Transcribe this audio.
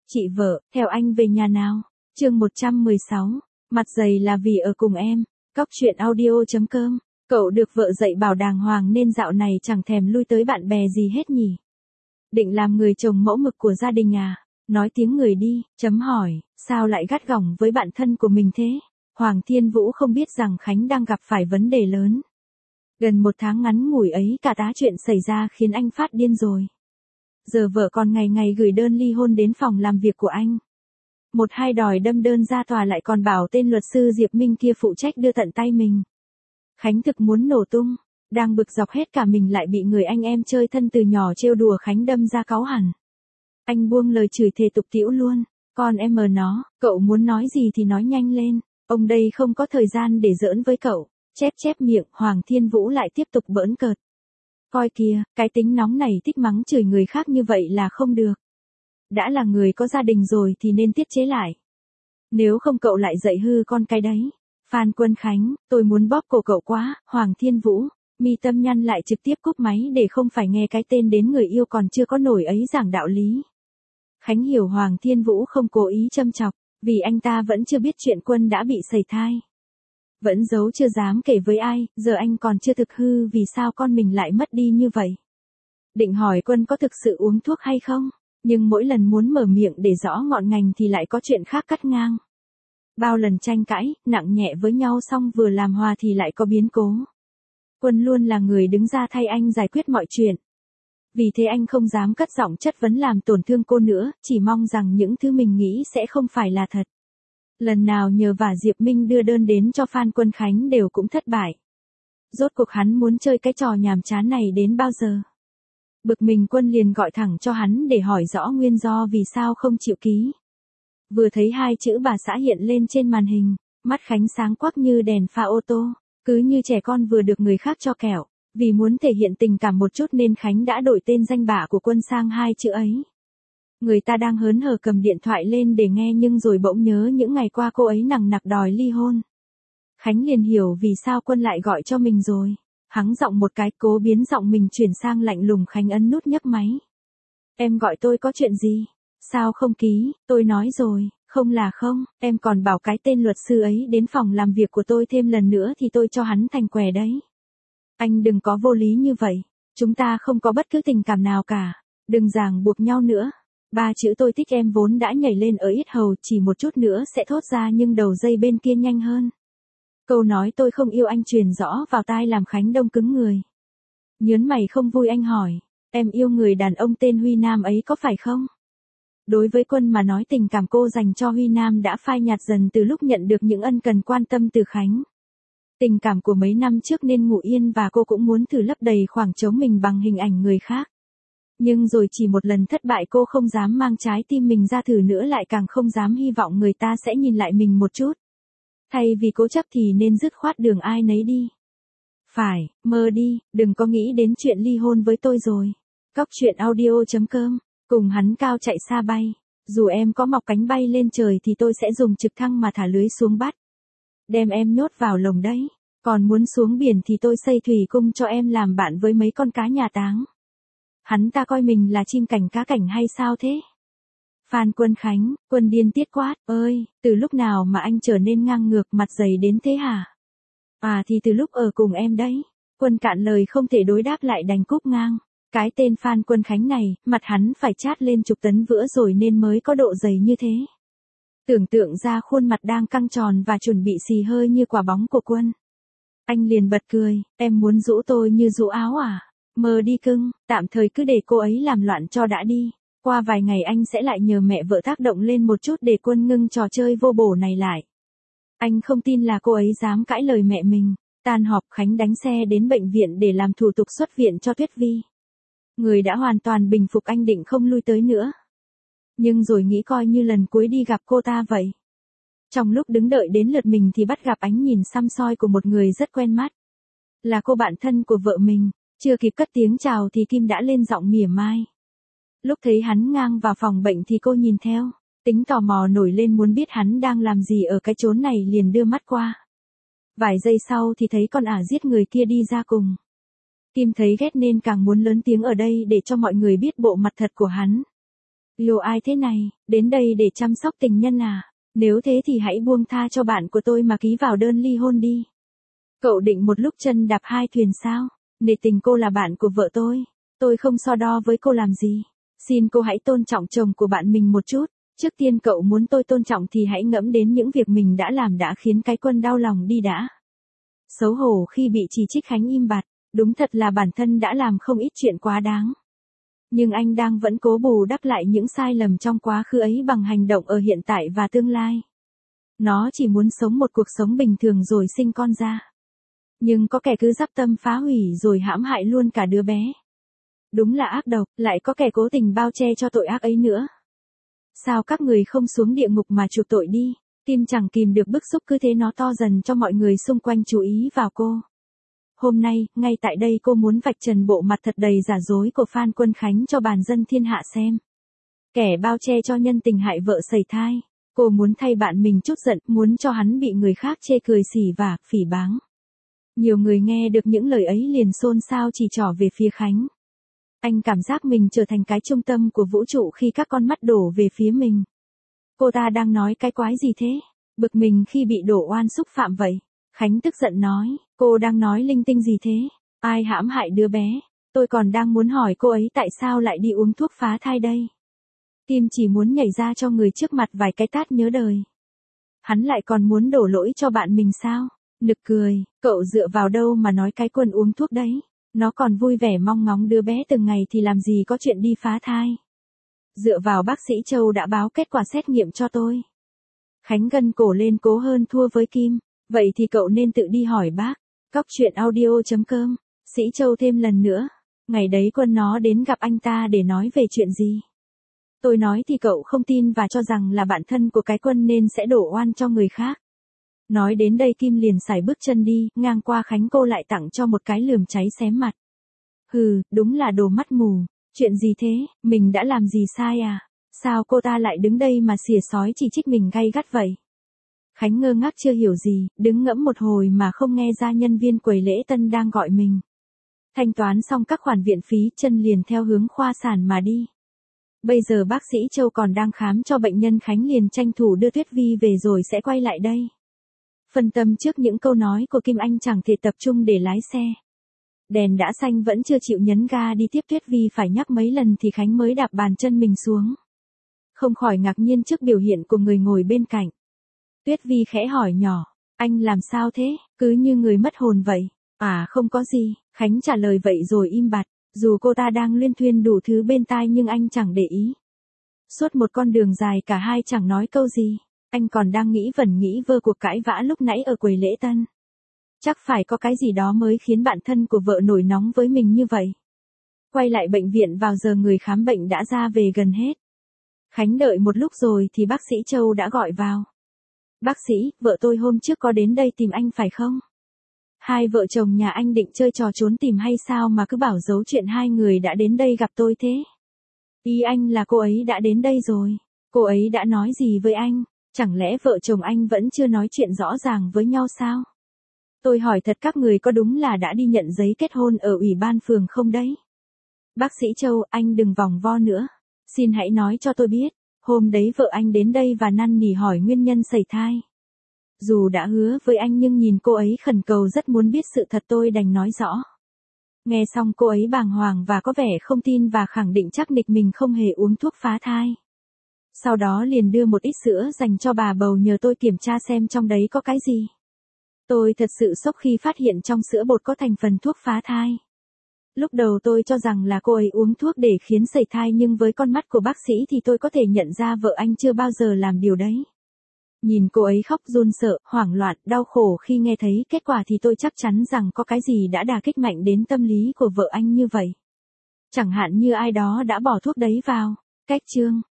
Chị vợ, theo anh về nhà nào? Chương 116. Mặt dày là vì ở cùng em. Cóc truyện audio.com. Cậu được vợ dạy bảo đàng hoàng nên dạo này chẳng thèm lui tới bạn bè gì hết nhỉ? Định làm người chồng mẫu mực của gia đình à? Nói tiếng người đi, chấm hỏi, sao lại gắt gỏng với bạn thân của mình thế? Hoàng Thiên Vũ không biết rằng Khánh đang gặp phải vấn đề lớn. Gần một tháng ngắn ngủi ấy cả tá chuyện xảy ra khiến anh phát điên rồi. Giờ vợ còn ngày ngày gửi đơn ly hôn đến phòng làm việc của anh. Một hai đòi đâm đơn ra tòa lại còn bảo tên luật sư Diệp Minh kia phụ trách đưa tận tay mình. Khánh thực muốn nổ tung, đang bực dọc hết cả mình lại bị người anh em chơi thân từ nhỏ trêu đùa Khánh đâm ra cáu hẳn. Anh buông lời chửi thề tục tĩu luôn, con em mờ nó, cậu muốn nói gì thì nói nhanh lên, ông đây không có thời gian để giỡn với cậu. Chép miệng, Hoàng Thiên Vũ lại tiếp tục bỡn cợt. Coi kìa, cái tính nóng này thích mắng chửi người khác như vậy là không được. Đã là người có gia đình rồi thì nên tiết chế lại. Nếu không cậu lại dạy hư con cái đấy. Phan Quân Khánh, tôi muốn bóp cổ cậu quá. Hoàng Thiên Vũ, mi tâm nhăn lại trực tiếp cúp máy để không phải nghe cái tên đến người yêu còn chưa có nổi ấy giảng đạo lý. Khánh hiểu Hoàng Thiên Vũ không cố ý châm chọc, vì anh ta vẫn chưa biết chuyện Quân đã bị sẩy thai. Vẫn giấu chưa dám kể với ai, giờ anh còn chưa thực hư vì sao con mình lại mất đi như vậy. Định hỏi Quân có thực sự uống thuốc hay không, nhưng mỗi lần muốn mở miệng để rõ ngọn ngành thì lại có chuyện khác cắt ngang. Bao lần tranh cãi, nặng nhẹ với nhau xong vừa làm hòa thì lại có biến cố. Quân luôn là người đứng ra thay anh giải quyết mọi chuyện. Vì thế anh không dám cất giọng chất vấn làm tổn thương cô nữa, chỉ mong rằng những thứ mình nghĩ sẽ không phải là thật. Lần nào nhờ vả Diệp Minh đưa đơn đến cho Phan Quân Khánh đều cũng thất bại. Rốt cuộc hắn muốn chơi cái trò nhàm chán này đến bao giờ? Bực mình Quân liền gọi thẳng cho hắn để hỏi rõ nguyên do vì sao không chịu ký. Vừa thấy hai chữ bà xã hiện lên trên màn hình, mắt Khánh sáng quắc như đèn pha ô tô, cứ như trẻ con vừa được người khác cho kẹo. Vì muốn thể hiện tình cảm một chút nên Khánh đã đổi tên danh bạ của Quân sang hai chữ ấy. Người ta đang hớn hở cầm điện thoại lên để nghe nhưng rồi bỗng nhớ những ngày qua cô ấy nằng nặc đòi ly hôn. Khánh liền hiểu vì sao Quân lại gọi cho mình rồi. Hắng giọng một cái cố biến giọng mình chuyển sang lạnh lùng. Khánh ấn nút nhấc máy. Em gọi tôi có chuyện gì? Sao không ký? Tôi nói rồi, không là không, em còn bảo cái tên luật sư ấy đến phòng làm việc của tôi thêm lần nữa thì tôi cho hắn thành què đấy. Anh đừng có vô lý như vậy, chúng ta không có bất cứ tình cảm nào cả, đừng ràng buộc nhau nữa. Ba chữ tôi thích em vốn đã nhảy lên ở yết hầu chỉ một chút nữa sẽ thốt ra nhưng đầu dây bên kia nhanh hơn. Câu nói tôi không yêu anh truyền rõ vào tai làm Khánh đông cứng người. Nhớn mày không vui anh hỏi, em yêu người đàn ông tên Huy Nam ấy có phải không? Đối với Quân mà nói tình cảm cô dành cho Huy Nam đã phai nhạt dần từ lúc nhận được những ân cần quan tâm từ Khánh. Tình cảm của mấy năm trước nên ngủ yên và cô cũng muốn thử lấp đầy khoảng trống mình bằng hình ảnh người khác. Nhưng rồi chỉ một lần thất bại cô không dám mang trái tim mình ra thử nữa lại càng không dám hy vọng người ta sẽ nhìn lại mình một chút. Thay vì cố chấp thì nên dứt khoát đường ai nấy đi. Phải, mơ đi, đừng có nghĩ đến chuyện ly hôn với tôi rồi. Cóc truyện audio.com, cùng hắn cao chạy xa bay. Dù em có mọc cánh bay lên trời thì tôi sẽ dùng trực thăng mà thả lưới xuống bắt. Đem em nhốt vào lồng đấy. Còn muốn xuống biển thì tôi xây thủy cung cho em làm bạn với mấy con cá nhà táng. Hắn ta coi mình là chim cảnh cá cảnh hay sao thế? Phan Quân Khánh, Quân điên tiết quát, ơi, từ lúc nào mà anh trở nên ngang ngược mặt dày đến thế hả? À thì từ lúc ở cùng em đấy. Quân cạn lời không thể đối đáp lại đành cúp ngang. Cái tên Phan Quân Khánh này, mặt hắn phải chát lên chục tấn vữa rồi nên mới có độ dày như thế. Tưởng tượng ra khuôn mặt đang căng tròn và chuẩn bị xì hơi như quả bóng của Quân. Anh liền bật cười, em muốn giũ tôi như giũ áo à? Mơ đi cưng, tạm thời cứ để cô ấy làm loạn cho đã đi. Qua vài ngày anh sẽ lại nhờ mẹ vợ tác động lên một chút để Quân ngưng trò chơi vô bổ này lại. Anh không tin là cô ấy dám cãi lời mẹ mình. Tan họp Khánh đánh xe đến bệnh viện để làm thủ tục xuất viện cho Tuyết Vi. Người đã hoàn toàn bình phục anh định không lui tới nữa. Nhưng rồi nghĩ coi như lần cuối đi gặp cô ta vậy. Trong lúc đứng đợi đến lượt mình thì bắt gặp ánh nhìn săm soi của một người rất quen mắt. Là cô bạn thân của vợ mình. Chưa kịp cất tiếng chào thì Kim đã lên giọng mỉa mai. Lúc thấy hắn ngang vào phòng bệnh thì cô nhìn theo. Tính tò mò nổi lên muốn biết hắn đang làm gì ở cái chốn này liền đưa mắt qua. Vài giây sau thì thấy con ả giết người kia đi ra cùng. Kim thấy ghét nên càng muốn lớn tiếng ở đây để cho mọi người biết bộ mặt thật của hắn. Yêu ai thế này, đến đây để chăm sóc tình nhân à? Nếu thế thì hãy buông tha cho bạn của tôi mà ký vào đơn ly hôn đi. Cậu định một lúc chân đạp hai thuyền sao? Nể tình cô là bạn của vợ tôi không so đo với cô làm gì. Xin cô hãy tôn trọng chồng của bạn mình một chút. Trước tiên cậu muốn tôi tôn trọng thì hãy ngẫm đến những việc mình đã làm đã khiến cái Quân đau lòng đi đã. Xấu hổ khi bị chỉ trích, Khánh im bặt. Đúng thật là bản thân đã làm không ít chuyện quá đáng. Nhưng anh đang vẫn cố bù đắp lại những sai lầm trong quá khứ ấy bằng hành động ở hiện tại và tương lai. Nó chỉ muốn sống một cuộc sống bình thường rồi sinh con ra. Nhưng có kẻ cứ dắp tâm phá hủy rồi hãm hại luôn cả đứa bé. Đúng là ác độc, lại có kẻ cố tình bao che cho tội ác ấy nữa. Sao các người không xuống địa ngục mà chuộc tội đi? Tim chẳng kìm được bức xúc cứ thế nó to dần cho mọi người xung quanh chú ý vào cô. Hôm nay, ngay tại đây cô muốn vạch trần bộ mặt thật đầy giả dối của Phan Quân Khánh cho bàn dân thiên hạ xem. Kẻ bao che cho nhân tình hại vợ sẩy thai. Cô muốn thay bạn mình chút giận, muốn cho hắn bị người khác chê cười xỉ vả, phỉ báng. Nhiều người nghe được những lời ấy liền xôn xao chỉ trỏ về phía Khánh. Anh cảm giác mình trở thành cái trung tâm của vũ trụ khi các con mắt đổ về phía mình. Cô ta đang nói cái quái gì thế? Bực mình khi bị đổ oan xúc phạm vậy. Khánh tức giận nói, cô đang nói linh tinh gì thế? Ai hãm hại đứa bé? Tôi còn đang muốn hỏi cô ấy tại sao lại đi uống thuốc phá thai đây. Tim chỉ muốn nhảy ra cho người trước mặt vài cái tát nhớ đời. Hắn lại còn muốn đổ lỗi cho bạn mình sao? Nực cười, cậu dựa vào đâu mà nói cái Quân uống thuốc đấy? Nó còn vui vẻ mong ngóng đứa bé từng ngày thì làm gì có chuyện đi phá thai. Dựa vào bác sĩ Châu đã báo kết quả xét nghiệm cho tôi. Khánh gân cổ lên cố hơn thua với Kim. Vậy thì cậu nên tự đi hỏi bác. Cóc truyện audio.com. Sĩ Châu thêm lần nữa. Ngày đấy Quân nó đến gặp anh ta để nói về chuyện gì? Tôi nói thì cậu không tin và cho rằng là bạn thân của cái Quân nên sẽ đổ oan cho người khác. Nói đến đây Kim liền sải bước chân đi, ngang qua Khánh cô lại tặng cho một cái lườm cháy xém mặt. Hừ, đúng là đồ mắt mù. Chuyện gì thế, mình đã làm gì sai à? Sao cô ta lại đứng đây mà xỉa xói chỉ trích mình gay gắt vậy? Khánh ngơ ngác chưa hiểu gì, đứng ngẫm một hồi mà không nghe ra nhân viên quầy lễ tân đang gọi mình. Thanh toán xong các khoản viện phí, chân liền theo hướng khoa sản mà đi. Bây giờ bác sĩ Châu còn đang khám cho bệnh nhân, Khánh liền tranh thủ đưa Tuyết Vi về rồi sẽ quay lại đây. Phân tâm trước những câu nói của Kim, anh chẳng thể tập trung để lái xe. Đèn đã xanh vẫn chưa chịu nhấn ga đi tiếp, Tuyết Vi phải nhắc mấy lần thì Khánh mới đạp bàn chân mình xuống. Không khỏi ngạc nhiên trước biểu hiện của người ngồi bên cạnh. Tuyết Vi khẽ hỏi nhỏ, anh làm sao thế, cứ như người mất hồn vậy. À không có gì, Khánh trả lời vậy rồi im bặt. Dù cô ta đang luyên thuyên đủ thứ bên tai nhưng anh chẳng để ý. Suốt một con đường dài cả hai chẳng nói câu gì. Anh còn đang nghĩ vơ cuộc cãi vã lúc nãy ở quầy lễ tân. Chắc phải có cái gì đó mới khiến bạn thân của vợ nổi nóng với mình như vậy. Quay lại bệnh viện vào giờ người khám bệnh đã ra về gần hết. Khánh đợi một lúc rồi thì bác sĩ Châu đã gọi vào. Bác sĩ, vợ tôi hôm trước có đến đây tìm anh phải không? Hai vợ chồng nhà anh định chơi trò trốn tìm hay sao mà cứ bảo giấu chuyện hai người đã đến đây gặp tôi thế? Ý anh là cô ấy đã đến đây rồi. Cô ấy đã nói gì với anh? Chẳng lẽ vợ chồng anh vẫn chưa nói chuyện rõ ràng với nhau sao? Tôi hỏi thật, các người có đúng là đã đi nhận giấy kết hôn ở ủy ban phường không đấy? Bác sĩ Châu, anh đừng vòng vo nữa. Xin hãy nói cho tôi biết, hôm đấy vợ anh đến đây và năn nỉ hỏi nguyên nhân sẩy thai. Dù đã hứa với anh nhưng nhìn cô ấy khẩn cầu rất muốn biết sự thật, tôi đành nói rõ. Nghe xong cô ấy bàng hoàng và có vẻ không tin và khẳng định chắc nịch mình không hề uống thuốc phá thai. Sau đó liền đưa một ít sữa dành cho bà bầu nhờ tôi kiểm tra xem trong đấy có cái gì. Tôi thật sự sốc khi phát hiện trong sữa bột có thành phần thuốc phá thai. Lúc đầu tôi cho rằng là cô ấy uống thuốc để khiến sẩy thai nhưng với con mắt của bác sĩ thì tôi có thể nhận ra vợ anh chưa bao giờ làm điều đấy. Nhìn cô ấy khóc run sợ, hoảng loạn, đau khổ khi nghe thấy kết quả thì tôi chắc chắn rằng có cái gì đã đả kích mạnh đến tâm lý của vợ anh như vậy. Chẳng hạn như ai đó đã bỏ thuốc đấy vào. Cách chương